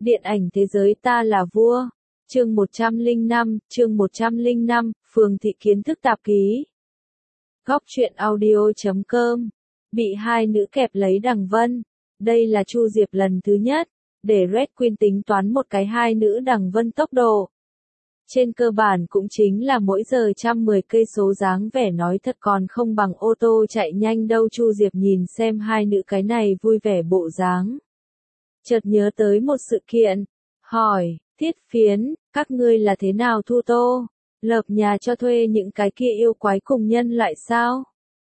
Điện ảnh thế giới ta là vua. Chương 105, Phường Thị Kiến thức tạp ký. Góc truyện audio.com. Bị hai nữ kẹp lấy Đằng Vân. Đây là Chu Diệp lần thứ nhất, để Red Queen tính toán một cái hai nữ Đằng Vân tốc độ. Trên cơ bản cũng chính là mỗi giờ 110 cây số, dáng vẻ nói thật còn không bằng ô tô chạy nhanh đâu. Chu Diệp nhìn xem hai nữ cái này vui vẻ bộ dáng, chợt nhớ tới một sự kiện, hỏi, Thiết Phiến, các ngươi là thế nào thu tô, lợp nhà cho thuê những cái kia yêu quái cùng nhân loại sao?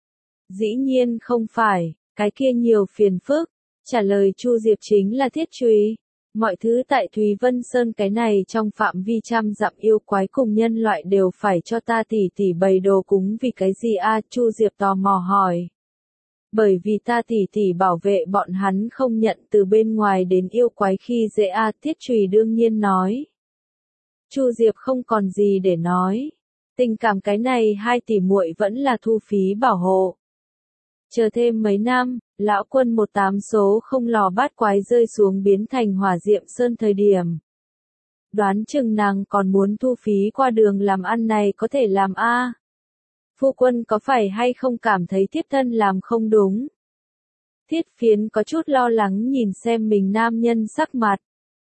Dĩ nhiên không phải, cái kia nhiều phiền phức. Trả lời Chu Diệp chính là thiết truy. Mọi thứ tại Thúy Vân Sơn cái này trong phạm vi 100 dặm yêu quái cùng nhân loại đều phải cho ta tỉ bày đồ cúng vì cái gì a? Chu Diệp tò mò hỏi. Bởi vì ta tỉ bảo vệ bọn hắn không nhận từ bên ngoài đến yêu quái khi dễ a. Thiết truy đương nhiên nói. Chu Diệp không còn gì để nói. Tình cảm cái này hai tỷ muội vẫn là thu phí bảo hộ. Chờ thêm mấy năm, lão quân 18 số không lò bát quái rơi xuống biến thành hỏa diệm sơn thời điểm. Đoán chừng nàng còn muốn thu phí qua đường làm ăn này có thể làm a. Phu quân có phải hay không cảm thấy thiếp thân làm không đúng? Thiết Phiến có chút lo lắng nhìn xem mình nam nhân sắc mặt.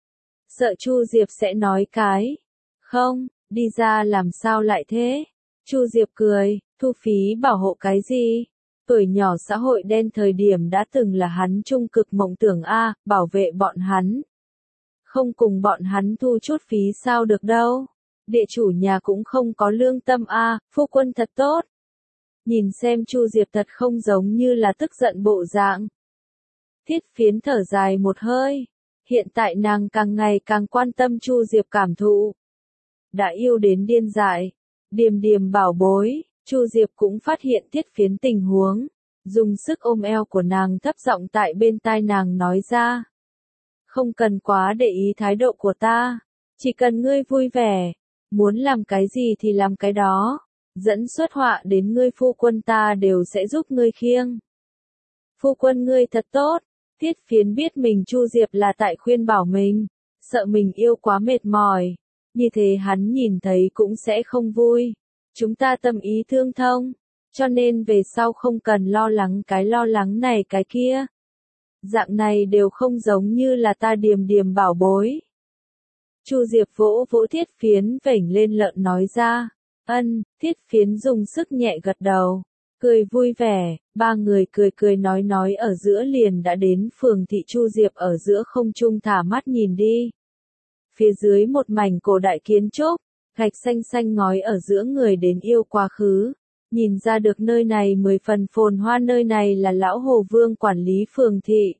Sợ Chu Diệp sẽ nói cái. Không, đi ra làm sao lại thế? Chu Diệp cười, thu phí bảo hộ cái gì? Tuổi nhỏ xã hội đen thời điểm đã từng là hắn trung cực mộng tưởng a, bảo vệ bọn hắn. Không cùng bọn hắn thu chút phí sao được đâu. Địa chủ nhà cũng không có lương tâm a, phu quân thật tốt. Nhìn xem Chu Diệp thật không giống như là tức giận bộ dạng. Thiết Phiến thở dài một hơi. Hiện tại nàng càng ngày càng quan tâm Chu Diệp cảm thụ. Đã yêu đến điên dại. Điềm bảo bối. Chu Diệp cũng phát hiện Thiết Phiến tình huống, dùng sức ôm eo của nàng thấp giọng tại bên tai nàng nói ra. Không cần quá để ý thái độ của ta, chỉ cần ngươi vui vẻ, muốn làm cái gì thì làm cái đó, dẫn xuất họa đến ngươi phu quân ta đều sẽ giúp ngươi khiêng. Phu quân ngươi thật tốt. Thiết Phiến biết mình Chu Diệp là tại khuyên bảo mình, sợ mình yêu quá mệt mỏi, như thế hắn nhìn thấy cũng sẽ không vui. Chúng ta tâm ý tương thông, cho nên về sau không cần lo lắng này cái kia. Dạng này đều không giống như là ta điềm bảo bối. Chu Diệp vỗ Thiết Phiến vểnh lên lợn nói ra. Ân, Thiết Phiến dùng sức nhẹ gật đầu, cười vui vẻ, ba người cười nói ở giữa liền đã đến phường thị. Chu Diệp ở giữa không trung thả mắt nhìn đi. Phía dưới một mảnh cổ đại kiến trúc. Gạch xanh ngói ở giữa người đến yêu quá khứ, nhìn ra được nơi này 10 phần phồn hoa, nơi này là lão Hồ Vương quản lý phường thị.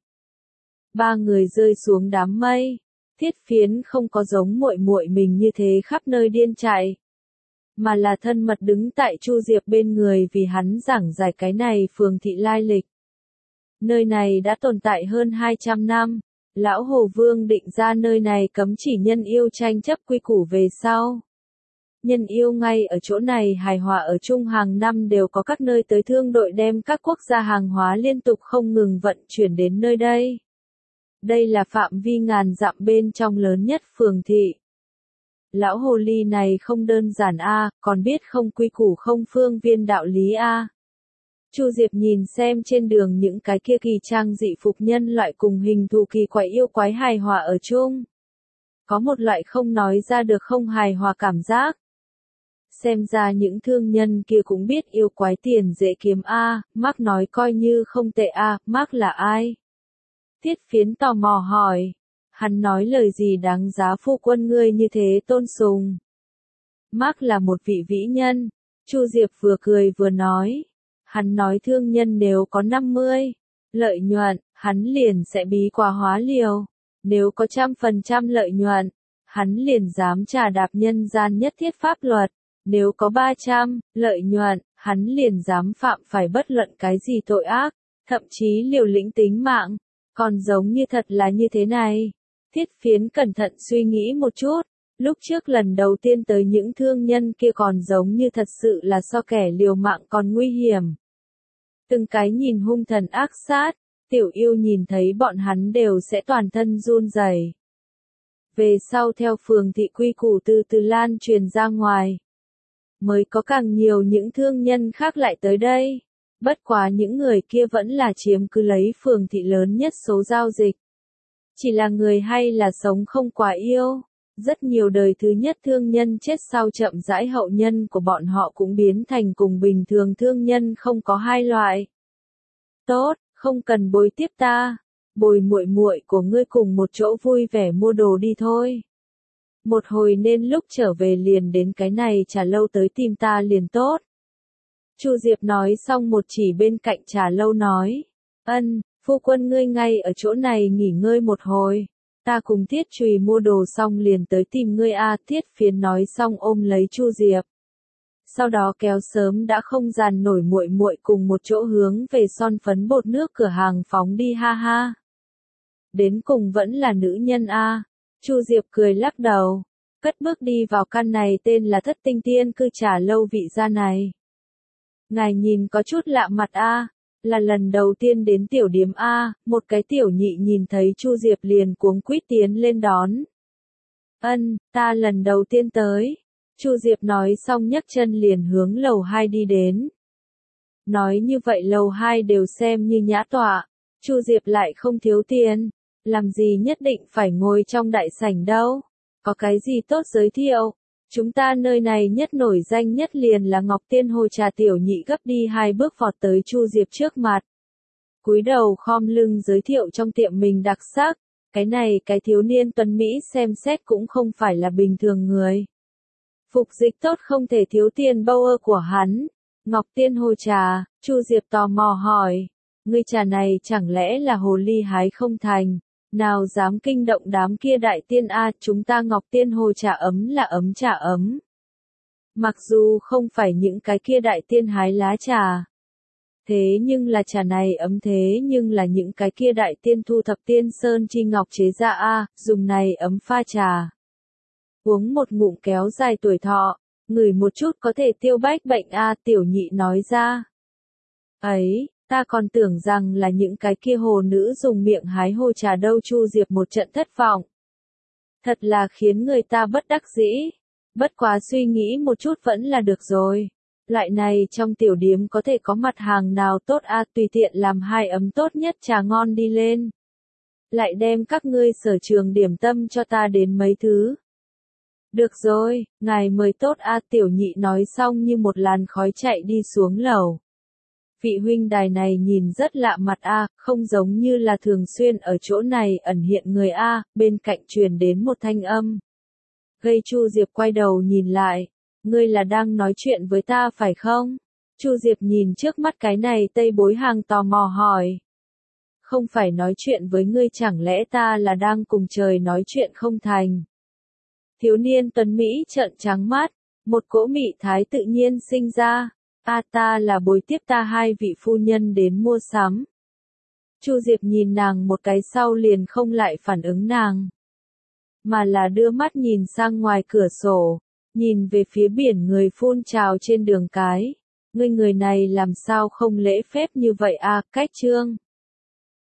Ba người rơi xuống đám mây, Thiết Phiến không có giống muội mình như thế khắp nơi điên chạy, mà là thân mật đứng tại Chu Diệp bên người vì hắn giảng giải cái này phường thị lai lịch. Nơi này đã tồn tại hơn 200 năm, lão Hồ Vương định ra nơi này cấm chỉ nhân yêu tranh chấp quy củ về sau. Nhân yêu ngay ở chỗ này hài hòa ở chung, hàng năm đều có các nơi tới thương đội đem các quốc gia hàng hóa liên tục không ngừng vận chuyển đến nơi đây. Đây là phạm vi ngàn dặm bên trong lớn nhất phường thị. Lão hồ ly này không đơn giản a, còn biết không quy củ không phương viên đạo lý a. Chu Diệp nhìn xem trên đường những cái kia kỳ trang dị phục nhân loại cùng hình thù kỳ quái yêu quái hài hòa ở chung. Có một loại không nói ra được không hài hòa cảm giác. Xem ra những thương nhân kia cũng biết yêu quái tiền dễ kiếm a. Mark nói coi như không tệ a. Mark là ai? Thiết Phiến tò mò hỏi. Hắn nói lời gì đáng giá phu quân ngươi như thế tôn sùng? Mark là một vị vĩ nhân. Chu Diệp vừa cười vừa nói. Hắn nói thương nhân nếu có 50 lợi nhuận, hắn liền sẽ bí quá hóa liều. Nếu có 100% lợi nhuận, hắn liền dám trà đạp nhân gian nhất thiết pháp luật. Nếu có 300 lợi nhuận, hắn liền dám phạm phải bất luận cái gì tội ác, thậm chí liều lĩnh tính mạng. Còn giống như thật là như thế này. Thiết Phiến cẩn thận suy nghĩ một chút, lúc trước lần đầu tiên tới những thương nhân kia còn giống như thật sự là so kẻ liều mạng còn nguy hiểm. Từng cái nhìn hung thần ác sát, tiểu yêu nhìn thấy bọn hắn đều sẽ toàn thân run rẩy. Về sau theo phường thị quy củ từ từ lan truyền ra ngoài. Mới có càng nhiều những thương nhân khác lại tới đây. Bất quá những người kia vẫn là chiếm cứ lấy phường thị lớn nhất số giao dịch. Chỉ là người hay là sống không quá yêu. Rất nhiều đời thứ nhất thương nhân chết sau chậm rãi hậu nhân của bọn họ cũng biến thành cùng bình thường thương nhân không có hai loại. Tốt, không cần bồi tiếp ta. Bồi muội muội của ngươi cùng một chỗ vui vẻ mua đồ đi thôi. Một hồi nên lúc trở về liền đến cái này trà lâu tới tìm ta liền tốt. Chu Diệp nói xong một chỉ bên cạnh trà lâu nói. Ân, phu quân ngươi ngay ở chỗ này nghỉ ngơi một hồi. Ta cùng Thiết Chùy mua đồ xong liền tới tìm ngươi a. Thiết Phiến nói xong ôm lấy Chu Diệp. Sau đó kéo sớm đã không dàn nổi muội muội cùng một chỗ hướng về son phấn bột nước cửa hàng phóng đi ha ha. Đến cùng vẫn là nữ nhân a. Chu Diệp cười lắc đầu, cất bước đi vào căn này tên là Thất Tinh Tiên Cư trà lâu vị gia này. Ngài nhìn có chút lạ mặt a, là lần đầu tiên đến tiểu điếm a. Một cái tiểu nhị nhìn thấy Chu Diệp liền cuống quýt tiến lên đón. Ân, ta lần đầu tiên tới. Chu Diệp nói xong nhấc chân liền hướng lầu 2 đi đến. Nói như vậy lầu 2 đều xem như nhã tọa. Chu Diệp lại không thiếu tiền. Làm gì nhất định phải ngồi trong đại sảnh đâu. Có cái gì tốt giới thiệu. Chúng ta nơi này nhất nổi danh nhất liền là Ngọc Tiên Hồ trà. Tiểu nhị gấp đi 2 bước vọt tới Chu Diệp trước mặt. Cúi đầu khom lưng giới thiệu trong tiệm mình đặc sắc. Cái này cái thiếu niên tuấn Mỹ xem xét cũng không phải là bình thường người. Phục dịch tốt không thể thiếu tiền bâu ơ của hắn. Ngọc Tiên Hồ trà, Chu Diệp tò mò hỏi. Ngươi trà này chẳng lẽ là hồ ly hái không thành. Nào dám kinh động đám kia đại tiên a, chúng ta Ngọc Tiên Hồ trà ấm là ấm trà ấm. Mặc dù không phải những cái kia đại tiên hái lá trà. Thế nhưng là trà này ấm thế nhưng là những cái kia đại tiên thu thập tiên sơn chi ngọc chế ra a, dùng này ấm pha trà. Uống một ngụm kéo dài tuổi thọ, ngửi một chút có thể tiêu bách bệnh a, tiểu nhị nói ra. Ấy, ta còn tưởng rằng là những cái kia hồ nữ dùng miệng hái hồ trà đâu. Chu Diệp một trận thất vọng. Thật là khiến người ta bất đắc dĩ. Bất quá suy nghĩ một chút vẫn là được rồi. Loại này trong tiểu điếm có thể có mặt hàng nào tốt a, tùy tiện làm 2 ấm tốt nhất trà ngon đi lên. Lại đem các ngươi sở trường điểm tâm cho ta đến mấy thứ. Được rồi, ngài mời tốt a. Tiểu nhị nói xong như một làn khói chạy đi xuống lầu. Vị huynh đài này nhìn rất lạ mặt a, không giống như là thường xuyên ở chỗ này ẩn hiện người a. Bên cạnh truyền đến một thanh âm. Gây Chu Diệp quay đầu nhìn lại. Ngươi là đang nói chuyện với ta phải không? Chu Diệp nhìn trước mắt cái này tây bối hàng tò mò hỏi. Không phải nói chuyện với ngươi, chẳng lẽ ta là đang cùng trời nói chuyện không thành? Thiếu niên tuấn Mỹ trợn trắng mắt, một cỗ mị thái tự nhiên sinh ra. A, ta là bồi tiếp ta 2 vị phu nhân đến mua sắm. Chu Diệp nhìn nàng một cái sau liền không lại phản ứng nàng. Mà là đưa mắt nhìn sang ngoài cửa sổ, nhìn về phía biển người phun trào trên đường cái. Ngươi người này làm sao không lễ phép như vậy a, cách trương.